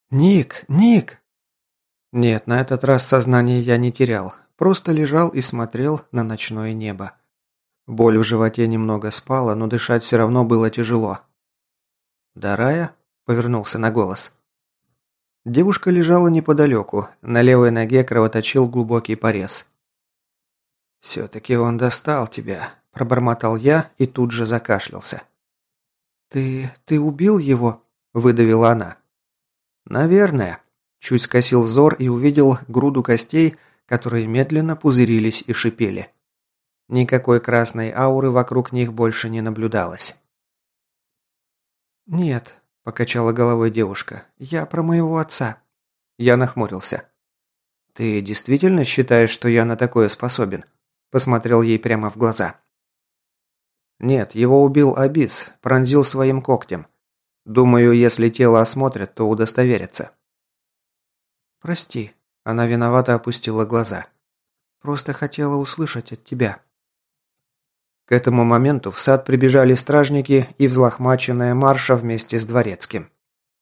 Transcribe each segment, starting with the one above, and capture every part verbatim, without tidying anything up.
«Ник! Ник!» Нет, на этот раз сознание я не терял. Просто лежал и смотрел на ночное небо. Боль в животе немного спала, но дышать все равно было тяжело. «Дарая?» – повернулся на голос. Девушка лежала неподалеку. На левой ноге кровоточил глубокий порез. «Все-таки он достал тебя», – пробормотал я и тут же закашлялся. «Ты... ты убил его?» – выдавила она. «Наверное». Чуть скосил взор и увидел груду костей, которые медленно пузырились и шипели. Никакой красной ауры вокруг них больше не наблюдалось. «Нет», – покачала головой девушка, – «я про моего отца». Я нахмурился. «Ты действительно считаешь, что я на такое способен?» – посмотрел ей прямо в глаза. «Нет, его убил Абис, пронзил своим когтем. Думаю, если тело осмотрят, то удостоверятся». «Прости», – она виновато опустила глаза. «Просто хотела услышать от тебя». К этому моменту в сад прибежали стражники и взлохмаченная Марша вместе с дворецким.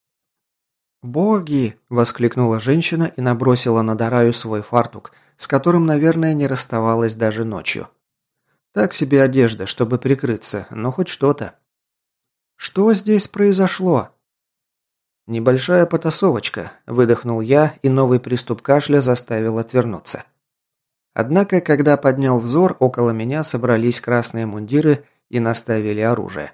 «Боги!» – воскликнула женщина и набросила на Дараю свой фартук, с которым, наверное, не расставалась даже ночью. Так себе одежда, чтобы прикрыться, но хоть что-то. «Что здесь произошло?» «Небольшая потасовочка», – выдохнул я, и новый приступ кашля заставил отвернуться. Однако, когда поднял взор, около меня собрались красные мундиры и наставили оружие.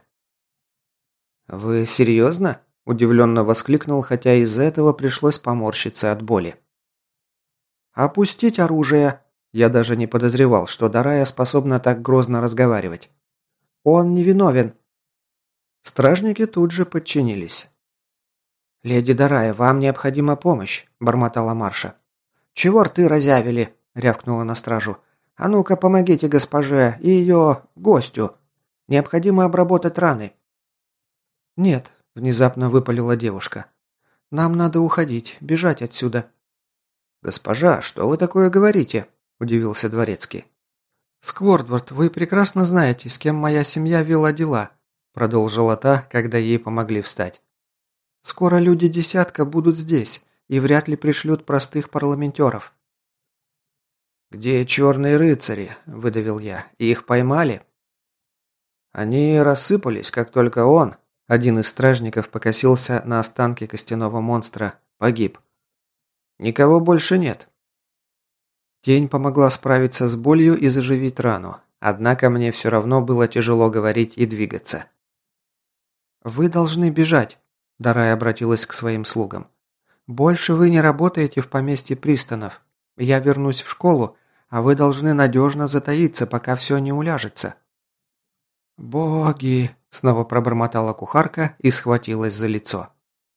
«Вы серьезно?» – удивленно воскликнул, хотя из-за этого пришлось поморщиться от боли. «Опустить оружие!» Я даже не подозревал, что Дарая способна так грозно разговаривать. «Он невиновен!» Стражники тут же подчинились. «Леди Дарая, вам необходима помощь», – бормотала Марша. «Чего рты разявили?» – рявкнула на стражу. «А ну-ка, помогите госпоже и ее гостю. Необходимо обработать раны». «Нет», – внезапно выпалила девушка. «Нам надо уходить, бежать отсюда». «Госпожа, что вы такое говорите?» – удивился дворецкий. «Сквордвард, вы прекрасно знаете, с кем моя семья вела дела», – продолжила та, когда ей помогли встать. «Скоро люди десятка будут здесь и вряд ли пришлют простых парламентеров». «Где черные рыцари?» – выдавил я. «Их поймали?» «Они рассыпались, как только он», – один из стражников покосился на останки костяного монстра, погиб. «Никого больше нет». Тень помогла справиться с болью и заживить рану, однако мне все равно было тяжело говорить и двигаться. «Вы должны бежать», – Дарай обратилась к своим слугам. «Больше вы не работаете в поместье Пристанов. Я вернусь в школу, а вы должны надежно затаиться, пока все не уляжется». «Боги!» – снова пробормотала кухарка и схватилась за лицо.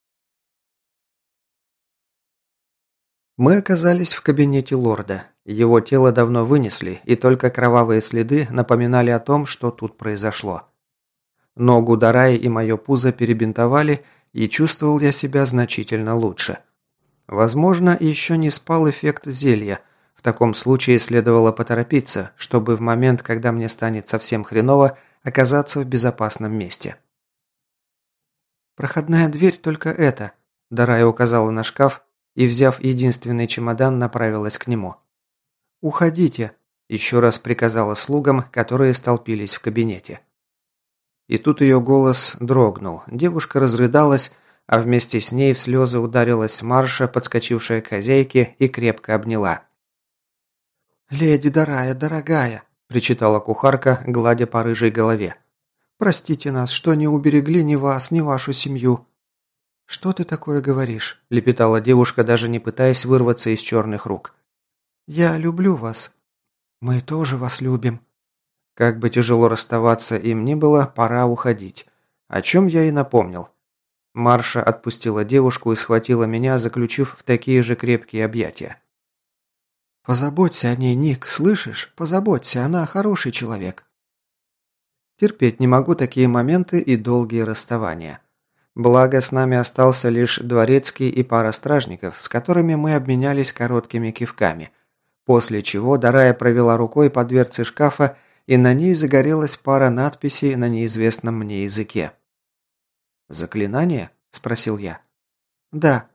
Мы оказались в кабинете лорда. Его тело давно вынесли, и только кровавые следы напоминали о том, что тут произошло. Ногу Дараи и мое пузо перебинтовали, и чувствовал я себя значительно лучше. Возможно, еще не спал эффект зелья. В таком случае следовало поторопиться, чтобы в момент, когда мне станет совсем хреново, оказаться в безопасном месте. «Проходная дверь только эта», – Дарая указала на шкаф и, взяв единственный чемодан, направилась к нему. «Уходите», – еще раз приказала слугам, которые столпились в кабинете. И тут ее голос дрогнул, девушка разрыдалась, а вместе с ней в слезы ударилась Марша, подскочившая к хозяйке, и крепко обняла. «Леди Дарая, дорогая», – причитала кухарка, гладя по рыжей голове. «Простите нас, что не уберегли ни вас, ни вашу семью». «Что ты такое говоришь?» – лепетала девушка, даже не пытаясь вырваться из черных рук. «Я люблю вас». «Мы тоже вас любим». Как бы тяжело расставаться им ни было, пора уходить. О чем я и напомнил. Марша отпустила девушку и схватила меня, заключив в такие же крепкие объятия. «Позаботься о ней, Ник, слышишь? Позаботься, она хороший человек». Терпеть не могу такие моменты и долгие расставания. Благо, с нами остался лишь дворецкий и пара стражников, с которыми мы обменялись короткими кивками, после чего Дарая провела рукой по дверце шкафа, и на ней загорелась пара надписей на неизвестном мне языке. «Заклинание?» – спросил я. «Да.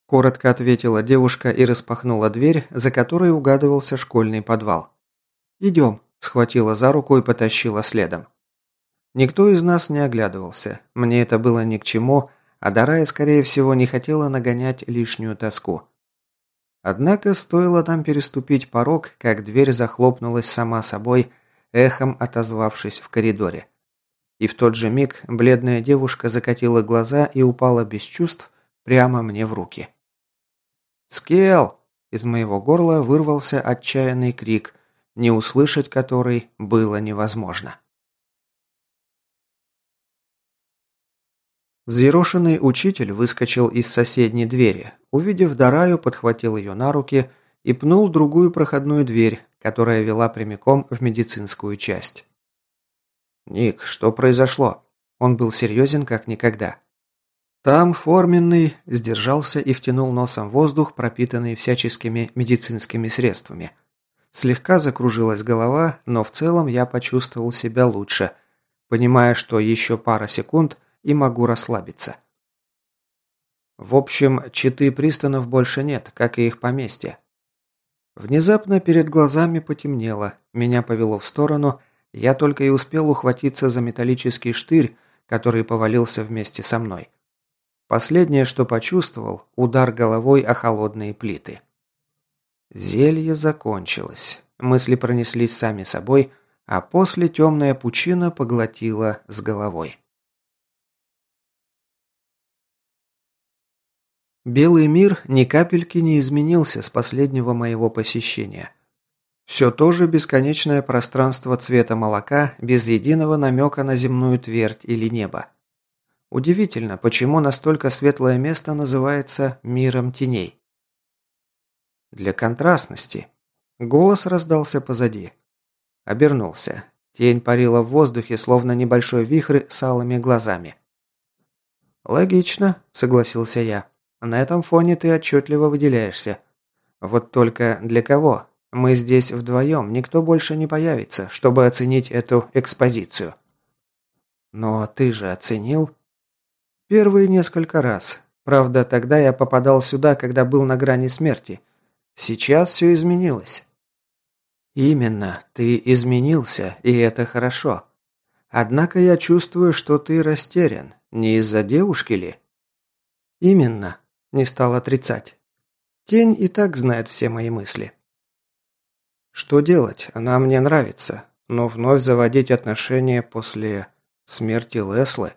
Коротко ответила девушка и распахнула дверь, за которой угадывался школьный подвал. «Идем», – схватила за руку и потащила следом. Никто из нас не оглядывался. Мне это было ни к чему, а Дарая, скорее всего, не хотела нагонять лишнюю тоску. Однако стоило нам переступить порог, как дверь захлопнулась сама собой, эхом отозвавшись в коридоре. И в тот же миг бледная девушка закатила глаза и упала без чувств прямо мне в руки. «Скел!» – из моего горла вырвался отчаянный крик, не услышать который было невозможно. Взъерошенный учитель выскочил из соседней двери, увидев Дараю, подхватил ее на руки и пнул другую проходную дверь, которая вела прямиком в медицинскую часть. «Ник, что произошло?» Он был серьезен как никогда. Там форменный сдержался и втянул носом воздух, пропитанный всяческими медицинскими средствами. Слегка закружилась голова, но в целом я почувствовал себя лучше, понимая, что еще пара секунд и могу расслабиться. В общем, читы пристанов больше нет, как и их поместье. Внезапно перед глазами потемнело, меня повело в сторону, я только и успел ухватиться за металлический штырь, который повалился вместе со мной. Последнее, что почувствовал – удар головой о холодные плиты. Зелье закончилось. Мысли пронеслись сами собой, а после темная пучина поглотила с головой. Белый мир ни капельки не изменился с последнего моего посещения. Все то же бесконечное пространство цвета молока, без единого намека на земную твердь или небо. Удивительно, почему настолько светлое место называется миром теней. Для контрастности. Голос раздался позади. Обернулся. Тень парила в воздухе, словно небольшой вихрь с алыми глазами. «Логично», — согласился я. «На этом фоне ты отчетливо выделяешься. Вот только для кого? Мы здесь вдвоем, никто больше не появится, чтобы оценить эту экспозицию». «Но ты же оценил?» «Первые несколько раз. Правда, тогда я попадал сюда, когда был на грани смерти. Сейчас все изменилось». «Именно, ты изменился, и это хорошо. Однако я чувствую, что ты растерян. Не из-за девушки ли?» «Именно», – не стал отрицать. «Тень и так знает все мои мысли». «Что делать? Она мне нравится. Но вновь заводить отношения после смерти Леслы?»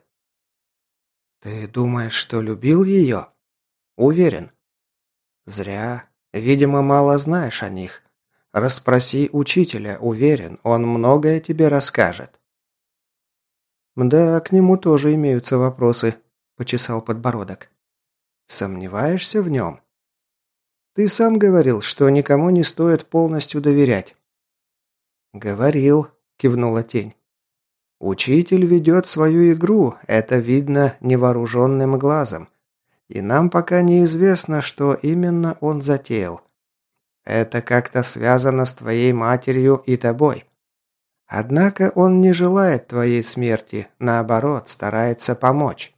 «Ты думаешь, что любил ее?» «Уверен». «Зря. Видимо, мало знаешь о них. Расспроси учителя, уверен, он многое тебе расскажет». «Да, к нему тоже имеются вопросы», – почесал подбородок. «Сомневаешься в нем?» «Ты сам говорил, что никому не стоит полностью доверять». «Говорил», – кивнула тень. «Учитель ведет свою игру, это видно невооруженным глазом. И нам пока неизвестно, что именно он затеял. Это как-то связано с твоей матерью и тобой. Однако он не желает твоей смерти, наоборот, старается помочь».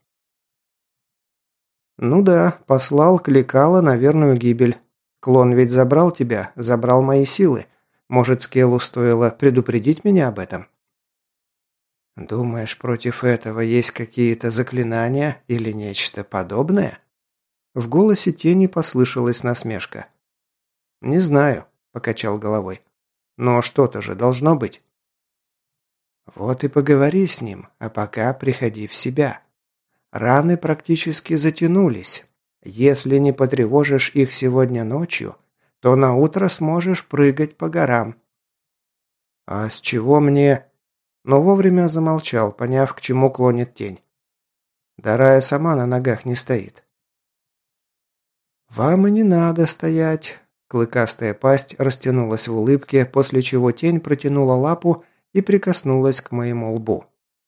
«Ну да, послал Кликала на верную гибель. Клон ведь забрал тебя, забрал мои силы. Может, Скеллу стоило предупредить меня об этом?» «Думаешь, против этого есть какие-то заклинания или нечто подобное?» В голосе тени послышалась насмешка. «Не знаю», – покачал головой. «Но что-то же должно быть». «Вот и поговори с ним, а пока приходи в себя. Раны практически затянулись. Если не потревожишь их сегодня ночью, то наутро сможешь прыгать по горам». «А с чего мне...» Но вовремя замолчал, поняв, к чему клонит тень. Дарая сама на ногах не стоит. «Вам и не надо стоять». Клыкастая пасть растянулась в улыбке, после чего тень протянула лапу и прикоснулась к моему лбу.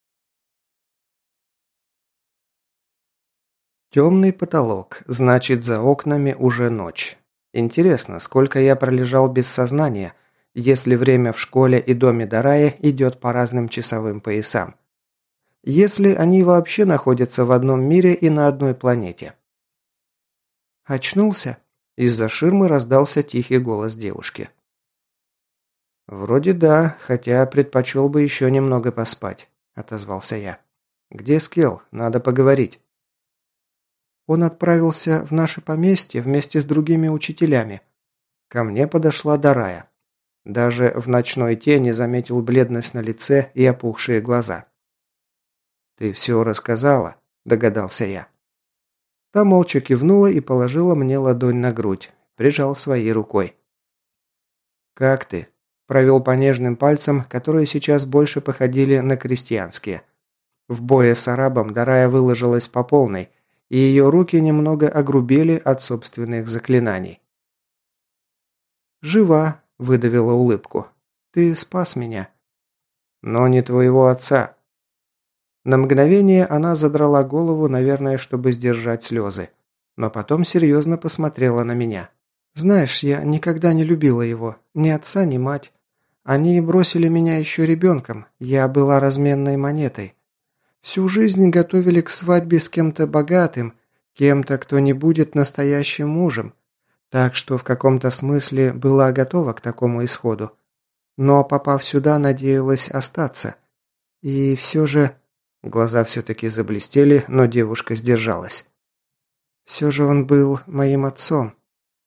Темный потолок, значит, за окнами уже ночь. Интересно, сколько я пролежал без сознания, если время в школе и доме Дарая идет по разным часовым поясам. Если они вообще находятся в одном мире и на одной планете. «Очнулся?» Из-за ширмы раздался тихий голос девушки. «Вроде да, хотя предпочел бы еще немного поспать», – отозвался я. «Где Скелл? Надо поговорить». Он отправился в наше поместье вместе с другими учителями. Ко мне подошла Дарая. Даже в ночной тени заметил бледность на лице и опухшие глаза. «Ты все рассказала?» – догадался я. Та молча кивнула и положила мне ладонь на грудь, прижал своей рукой. «Как ты?» – провел по нежным пальцам, которые сейчас больше походили на крестьянские. В бое с арабом Дарая выложилась по полной, и ее руки немного огрубели от собственных заклинаний. «Жива», – выдавила улыбку. «Ты спас меня». «Но не твоего отца». На мгновение она задрала голову, наверное, чтобы сдержать слезы. Но потом серьезно посмотрела на меня. «Знаешь, я никогда не любила его. Ни отца, ни мать. Они бросили меня еще ребенком. Я была разменной монетой. Всю жизнь готовили к свадьбе с кем-то богатым, кем-то, кто не будет настоящим мужем. Так что в каком-то смысле была готова к такому исходу. Но, попав сюда, надеялась остаться. И все же...» Глаза все-таки заблестели, но девушка сдержалась. «Все же он был моим отцом».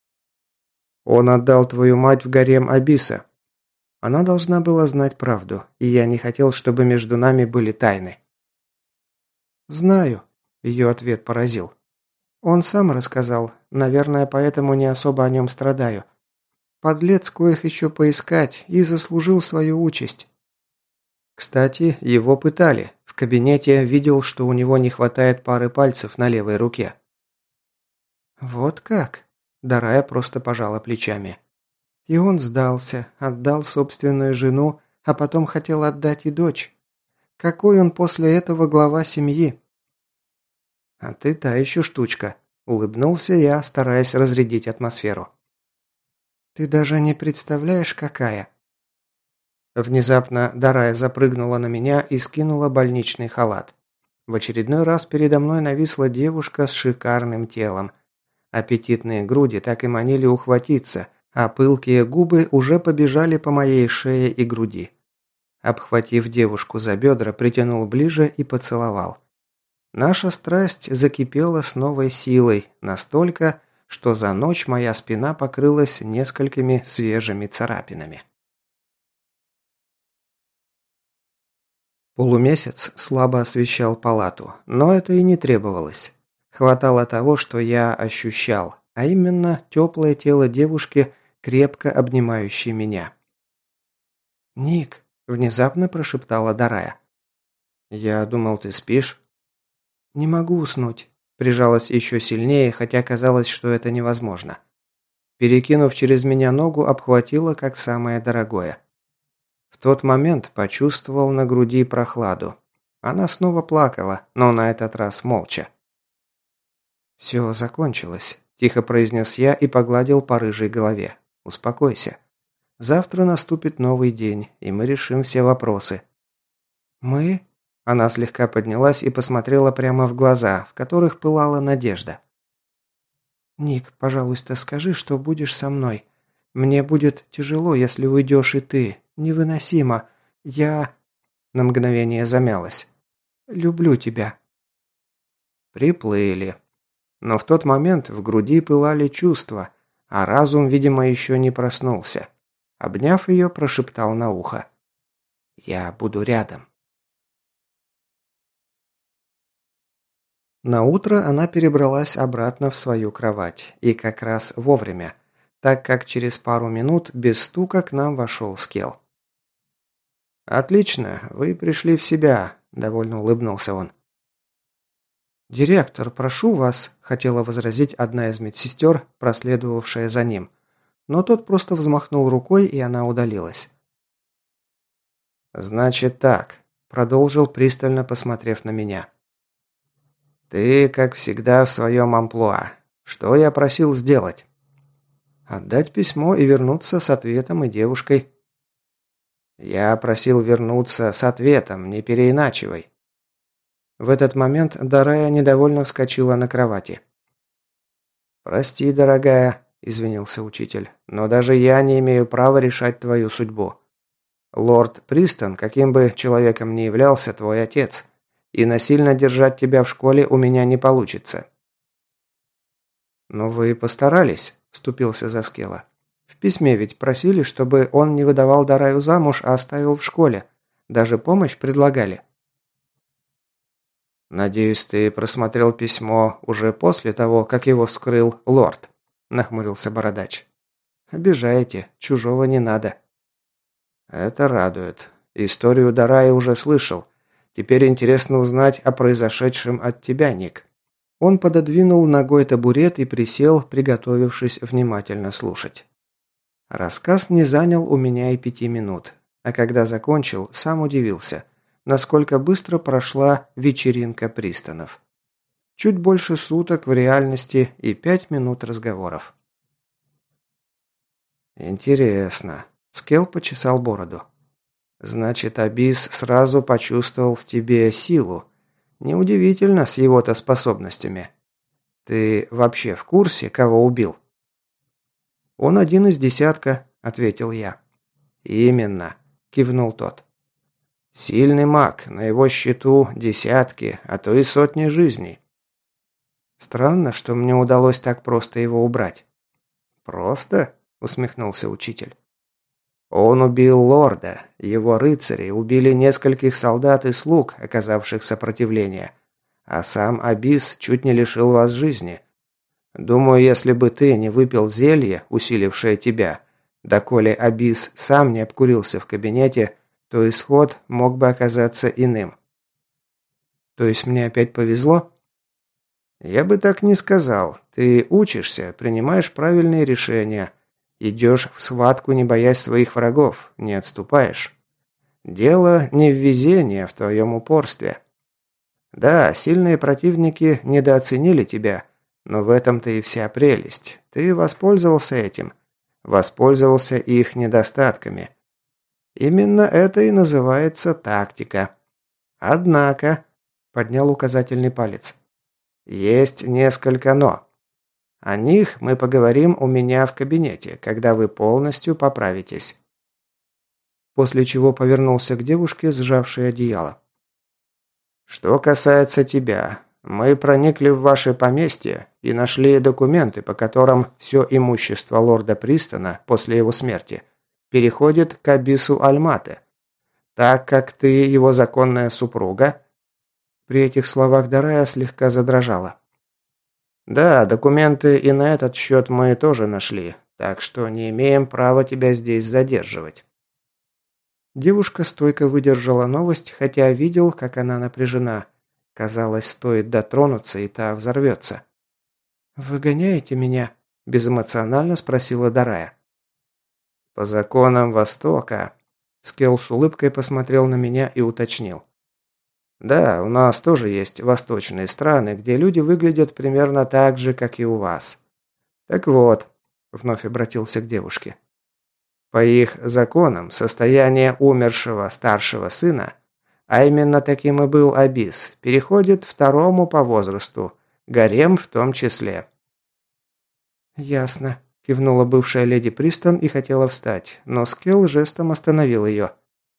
«Он отдал твою мать в гарем Абиса». Она должна была знать правду, и я не хотел, чтобы между нами были тайны. «Знаю», – ее ответ поразил. «Он сам рассказал, наверное, поэтому не особо о нем страдаю. Подлец, коих еще поискать, и заслужил свою участь». Кстати, его пытали. В кабинете видел, что у него не хватает пары пальцев на левой руке. «Вот как?» – Дарая просто пожала плечами. «И он сдался, отдал собственную жену, а потом хотел отдать и дочь. Какой он после этого глава семьи?» «А ты та еще штучка», – улыбнулся я, стараясь разрядить атмосферу. «Ты даже не представляешь, какая». Внезапно Дарая запрыгнула на меня и скинула больничный халат. В очередной раз передо мной нависла девушка с шикарным телом. Аппетитные груди так и манили ухватиться, а пылкие губы уже побежали по моей шее и груди. Обхватив девушку за бедра, притянул ближе и поцеловал. Наша страсть закипела с новой силой, настолько, что за ночь моя спина покрылась несколькими свежими царапинами. Полумесяц слабо освещал палату, но это и не требовалось. Хватало того, что я ощущал, а именно теплое тело девушки, крепко обнимающей меня. «Ник», – внезапно прошептала Дарая. «Я думал, ты спишь». «Не могу уснуть», – прижалась еще сильнее, хотя казалось, что это невозможно. Перекинув через меня ногу, обхватила как самое дорогое. В тот момент почувствовал на груди прохладу. Она снова плакала, но на этот раз молча. «Все закончилось», – тихо произнес я и погладил по рыжей голове. «Успокойся. Завтра наступит новый день, и мы решим все вопросы». «Мы?» – она слегка поднялась и посмотрела прямо в глаза, в которых пылала надежда. «Ник, пожалуйста, скажи, что будешь со мной. Мне будет тяжело, если уйдешь и ты. Невыносимо. Я...» На мгновение замялась. «Люблю тебя». Приплыли. Но в тот момент в груди пылали чувства, а разум, видимо, еще не проснулся. Обняв ее, прошептал на ухо. «Я буду рядом». Наутро она перебралась обратно в свою кровать, и как раз вовремя, так как через пару минут без стука к нам вошел Скелл. «Отлично, вы пришли в себя», – довольно улыбнулся он. «Директор, прошу вас», – хотела возразить одна из медсестер, проследовавшая за ним. Но тот просто взмахнул рукой, и она удалилась. «Значит так», – продолжил, пристально посмотрев на меня. «Ты, как всегда, в своем амплуа. Что я просил сделать?» «Отдать письмо и вернуться с ответом и девушкой». «Я просил вернуться с ответом, не переиначивай». В этот момент Дарая недовольно вскочила на кровати. «Прости, дорогая», – извинился учитель, – «но даже я не имею права решать твою судьбу. Лорд Пристон, каким бы человеком ни являлся, твой отец, и насильно держать тебя в школе у меня не получится». «Но вы постарались», – вступился Заскела. «В письме ведь просили, чтобы он не выдавал Дараю замуж, а оставил в школе. Даже помощь предлагали». «Надеюсь, ты просмотрел письмо уже после того, как его вскрыл лорд», – нахмурился Бородач. «Обижаете, чужого не надо». «Это радует. Историю Дарая уже слышал. Теперь интересно узнать о произошедшем от тебя, Ник». Он пододвинул ногой табурет и присел, приготовившись внимательно слушать. Рассказ не занял у меня и пяти минут, а когда закончил, сам удивился, насколько быстро прошла вечеринка Пристонов. Чуть больше суток в реальности и пять минут разговоров. «Интересно», – Скелл почесал бороду. «Значит, Абис сразу почувствовал в тебе силу. Неудивительно с его-то способностями. Ты вообще в курсе, кого убил?» «Он один из десятка», – ответил я. «Именно», – кивнул тот. «Сильный маг, на его счету десятки, а то и сотни жизней». «Странно, что мне удалось так просто его убрать». «Просто?» – усмехнулся учитель. «Он убил лорда, его рыцари убили нескольких солдат и слуг, оказавших сопротивление, а сам Абис чуть не лишил вас жизни. Думаю, если бы ты не выпил зелье, усилившее тебя, доколе Абис сам не обкурился в кабинете, то исход мог бы оказаться иным». «То есть мне опять повезло?» «Я бы так не сказал. Ты учишься, принимаешь правильные решения, идешь в схватку, не боясь своих врагов, не отступаешь. Дело не в везении, а в твоем упорстве. Да, сильные противники недооценили тебя, но в этом-то и вся прелесть. Ты воспользовался этим, воспользовался их недостатками. Именно это и называется тактика. Однако, поднял указательный палец, есть несколько «но». О них мы поговорим у меня в кабинете, когда вы полностью поправитесь. После чего повернулся к девушке, сжавшей одеяло. Что касается тебя, мы проникли в ваше поместье и нашли документы, по которым все имущество лорда Пристона после его смерти переходит к Абису Альмате. Так как ты его законная супруга. При этих словах Дарая слегка задрожала. «Да, документы и на этот счет мы тоже нашли, так что не имеем права тебя здесь задерживать». Девушка стойко выдержала новость, хотя видел, как она напряжена. Казалось, стоит дотронуться, и та взорвется. «Выгоняете меня?» – безэмоционально спросила Дарая. «По законам Востока», – Скелл с улыбкой посмотрел на меня и уточнил. «Да, у нас тоже есть восточные страны, где люди выглядят примерно так же, как и у вас. Так вот», – вновь обратился к девушке, – «по их законам состояние умершего старшего сына, а именно таким и был Абис, переходит второму по возрасту, гарем в том числе». «Ясно», – кивнула бывшая леди Пристон и хотела встать, но Скелл жестом остановил ее.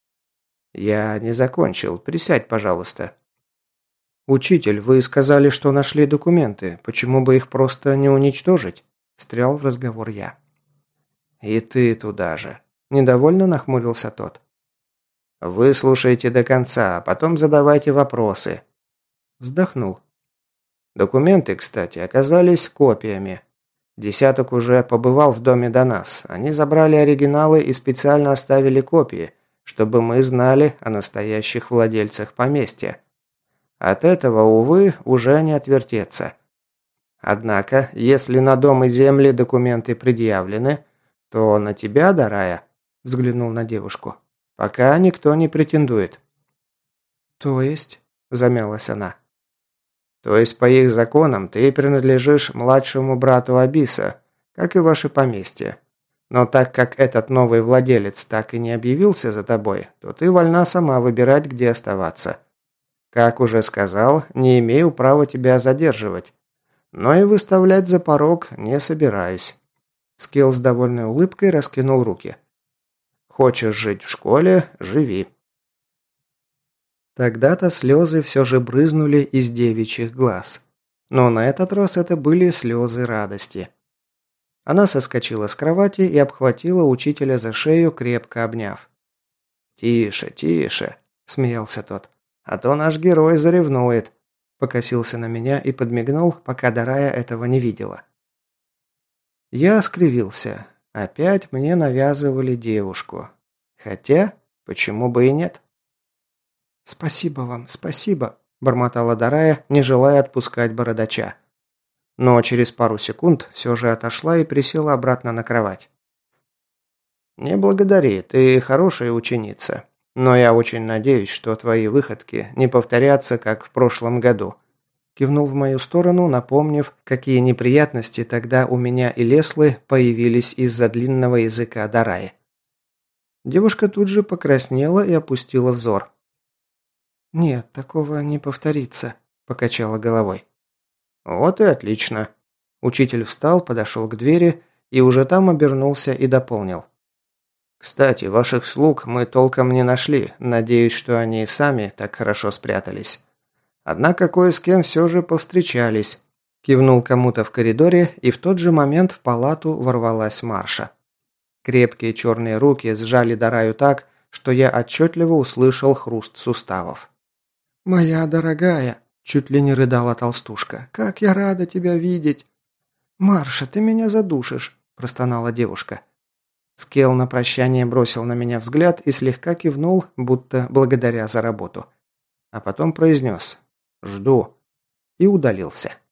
«Я не закончил. Присядь, пожалуйста». «Учитель, вы сказали, что нашли документы. Почему бы их просто не уничтожить?» Встрял в разговор я. «И ты туда же». Недовольно нахмурился тот. «Выслушайте до конца, а потом задавайте вопросы». Вздохнул. «Документы, кстати, оказались копиями. Десяток уже побывал в доме до нас. Они забрали оригиналы и специально оставили копии, чтобы мы знали о настоящих владельцах поместья. От этого, увы, уже не отвертеться. Однако, если на дом и земли документы предъявлены, то на тебя, Дарая, взглянул на девушку, пока никто не претендует». «То есть?» – замялась она. «То есть, по их законам, ты принадлежишь младшему брату Абиса, как и ваше поместье. Но так как этот новый владелец так и не объявился за тобой, то ты вольна сама выбирать, где оставаться. Как уже сказал, не имею права тебя задерживать. Но и выставлять за порог не собираюсь». Скилл с довольной улыбкой раскинул руки. «Хочешь жить в школе – живи». Тогда-то слезы все же брызнули из девичьих глаз. Но на этот раз это были слезы радости. Она соскочила с кровати и обхватила учителя за шею, крепко обняв. «Тише, тише», – смеялся тот. «А то наш герой заревнует», – покосился на меня и подмигнул, пока Дарая этого не видела. Я скривился. Опять мне навязывали девушку. Хотя, почему бы и нет? «Спасибо вам, спасибо», – бормотала Дарая, не желая отпускать бородача. Но через пару секунд все же отошла и присела обратно на кровать. «Не благодари, ты хорошая ученица. Но я очень надеюсь, что твои выходки не повторятся, как в прошлом году». Кивнул в мою сторону, напомнив, какие неприятности тогда у меня и Леслы появились из-за длинного языка Дараи. Девушка тут же покраснела и опустила взор. «Нет, такого не повторится», – покачала головой. «Вот и отлично». Учитель встал, подошел к двери и уже там обернулся и дополнил. «Кстати, ваших слуг мы толком не нашли. Надеюсь, что они сами так хорошо спрятались. Однако кое с кем все же повстречались». Кивнул кому-то в коридоре, и в тот же момент в палату ворвалась Марша. Крепкие черные руки сжали Дараю так, что я отчетливо услышал хруст суставов. «Моя дорогая!» – чуть ли не рыдала толстушка. «Как я рада тебя видеть!» «Марша, ты меня задушишь!» – простонала девушка. Скелл на прощание бросил на меня взгляд и слегка кивнул, будто благодаря за работу. А потом произнес «Жду» и удалился.